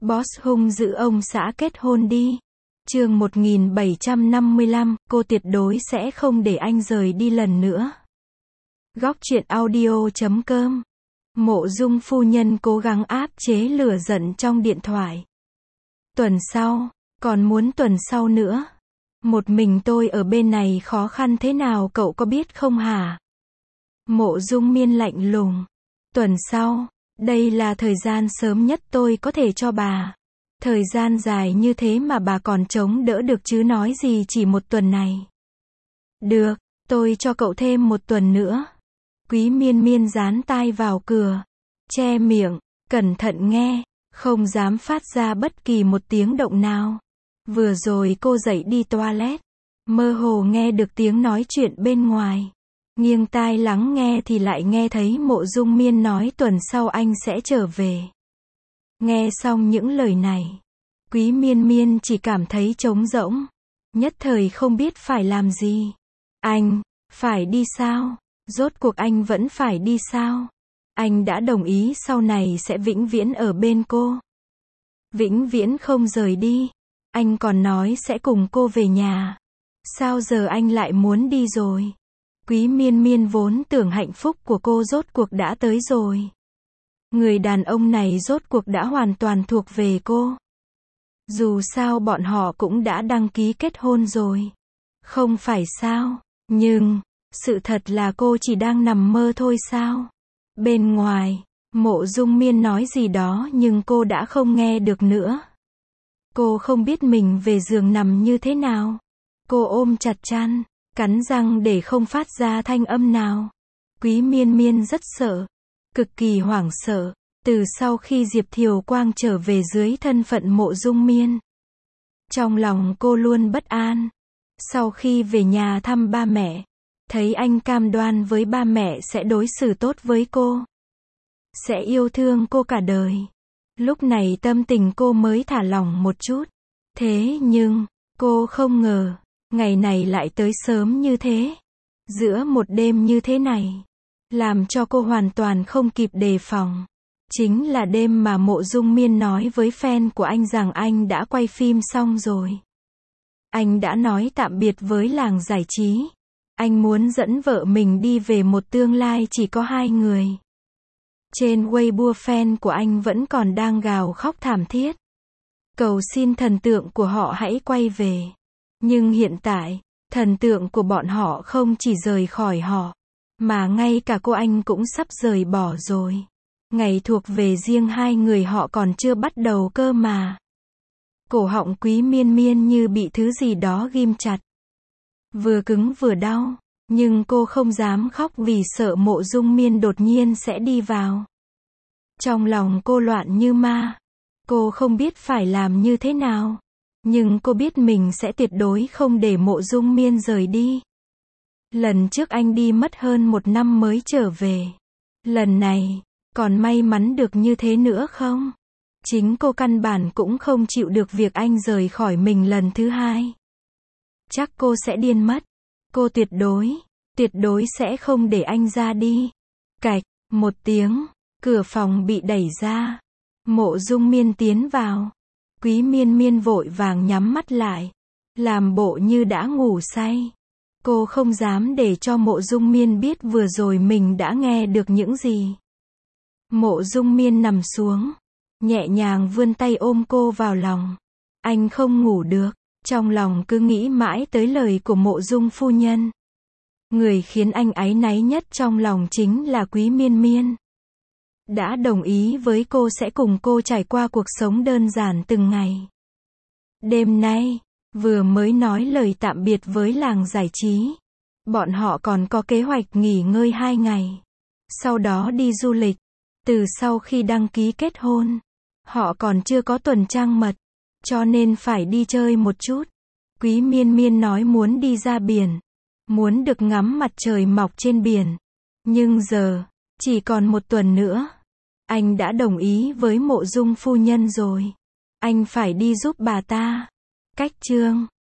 Boss hung dữ ông xã kết hôn đi. Chương 1755, cô tuyệt đối sẽ không để anh rời đi lần nữa. Góc truyện audio.com. Mộ Dung phu nhân cố gắng áp chế lửa giận trong điện thoại. Tuần sau, còn muốn tuần sau nữa. Một mình tôi ở bên này khó khăn thế nào cậu có biết không hả? Mộ Dung Miên lạnh lùng. Tuần sau, đây là thời gian sớm nhất tôi có thể cho bà. Thời gian dài như thế mà bà còn chống đỡ được chứ nói gì chỉ một tuần này. Được, tôi cho cậu thêm một tuần nữa. Quý Miên Miên dán tai vào cửa, che miệng, cẩn thận nghe, không dám phát ra bất kỳ một tiếng động nào. Vừa rồi cô dậy đi toilet, mơ hồ nghe được tiếng nói chuyện bên ngoài. Nghiêng tai lắng nghe thì lại nghe thấy Mộ Dung Miên nói tuần sau anh sẽ trở về. Nghe xong những lời này, Quý Miên Miên chỉ cảm thấy trống rỗng, nhất thời không biết phải làm gì. Anh, phải đi sao? Rốt cuộc anh vẫn phải đi sao? Anh đã đồng ý sau này sẽ vĩnh viễn ở bên cô. Vĩnh viễn không rời đi. Anh còn nói sẽ cùng cô về nhà. Sao giờ anh lại muốn đi rồi? Quý Miên Miên vốn tưởng hạnh phúc của cô rốt cuộc đã tới rồi. Người đàn ông này rốt cuộc đã hoàn toàn thuộc về cô. Dù sao bọn họ cũng đã đăng ký kết hôn rồi. Không phải sao? Nhưng, sự thật là cô chỉ đang nằm mơ thôi sao? Bên ngoài, Mộ Dung Miên nói gì đó nhưng cô đã không nghe được nữa. Cô không biết mình về giường nằm như thế nào. Cô ôm chặt chăn, cắn răng để không phát ra thanh âm nào. Quý Miên Miên rất sợ, cực kỳ hoảng sợ, từ sau khi Diệp Thiều Quang trở về dưới thân phận Mộ Dung Miên. Trong lòng cô luôn bất an. Sau khi về nhà thăm ba mẹ, thấy anh cam đoan với ba mẹ sẽ đối xử tốt với cô, sẽ yêu thương cô cả đời. Lúc này tâm tình cô mới thả lỏng một chút. Thế nhưng, cô không ngờ, ngày này lại tới sớm như thế. Giữa một đêm như thế này, làm cho cô hoàn toàn không kịp đề phòng. Chính là đêm mà Mộ Dung Miên nói với fan của anh rằng anh đã quay phim xong rồi. Anh đã nói tạm biệt với làng giải trí. Anh muốn dẫn vợ mình đi về một tương lai chỉ có hai người. Trên Weibo fan của anh vẫn còn đang gào khóc thảm thiết. Cầu xin thần tượng của họ hãy quay về. Nhưng hiện tại, thần tượng của bọn họ không chỉ rời khỏi họ, mà ngay cả cô anh cũng sắp rời bỏ rồi. Ngày thuộc về riêng hai người họ còn chưa bắt đầu cơ mà. Cổ họng Quý Miên Miên như bị thứ gì đó ghim chặt. Vừa cứng vừa đau, nhưng cô không dám khóc vì sợ Mộ Dung Miên đột nhiên sẽ đi vào. Trong lòng cô loạn như ma. Cô không biết phải làm như thế nào. Nhưng cô biết mình sẽ tuyệt đối không để Mộ Dung Miên rời đi. Lần trước anh đi mất hơn một năm mới trở về. Lần này, còn may mắn được như thế nữa không? Chính cô căn bản cũng không chịu được việc anh rời khỏi mình lần thứ hai. Chắc cô sẽ điên mất. Cô tuyệt đối sẽ không để anh ra đi. Cạch, một tiếng, cửa phòng bị đẩy ra. Mộ Dung Miên tiến vào. Quý Miên Miên vội vàng nhắm mắt lại, làm bộ như đã ngủ say. Cô không dám để cho Mộ Dung Miên biết vừa rồi mình đã nghe được những gì. Mộ Dung Miên nằm xuống, nhẹ nhàng vươn tay ôm cô vào lòng. Anh không ngủ được, trong lòng cứ nghĩ mãi tới lời của Mộ Dung phu nhân. Người khiến anh áy náy nhất trong lòng chính là Quý Miên Miên. Đã đồng ý với cô sẽ cùng cô trải qua cuộc sống đơn giản từng ngày. Đêm nay, vừa mới nói lời tạm biệt với làng giải trí. Bọn họ còn có kế hoạch nghỉ ngơi 2 ngày. Sau đó đi du lịch. Từ sau khi đăng ký kết hôn, họ còn chưa có tuần trăng mật, cho nên phải đi chơi một chút. Quý Miên Miên nói muốn đi ra biển, muốn được ngắm mặt trời mọc trên biển. Nhưng giờ, chỉ còn một tuần nữa, anh đã đồng ý với Mộ Dung phu nhân rồi. Anh phải đi giúp bà ta. Cách chương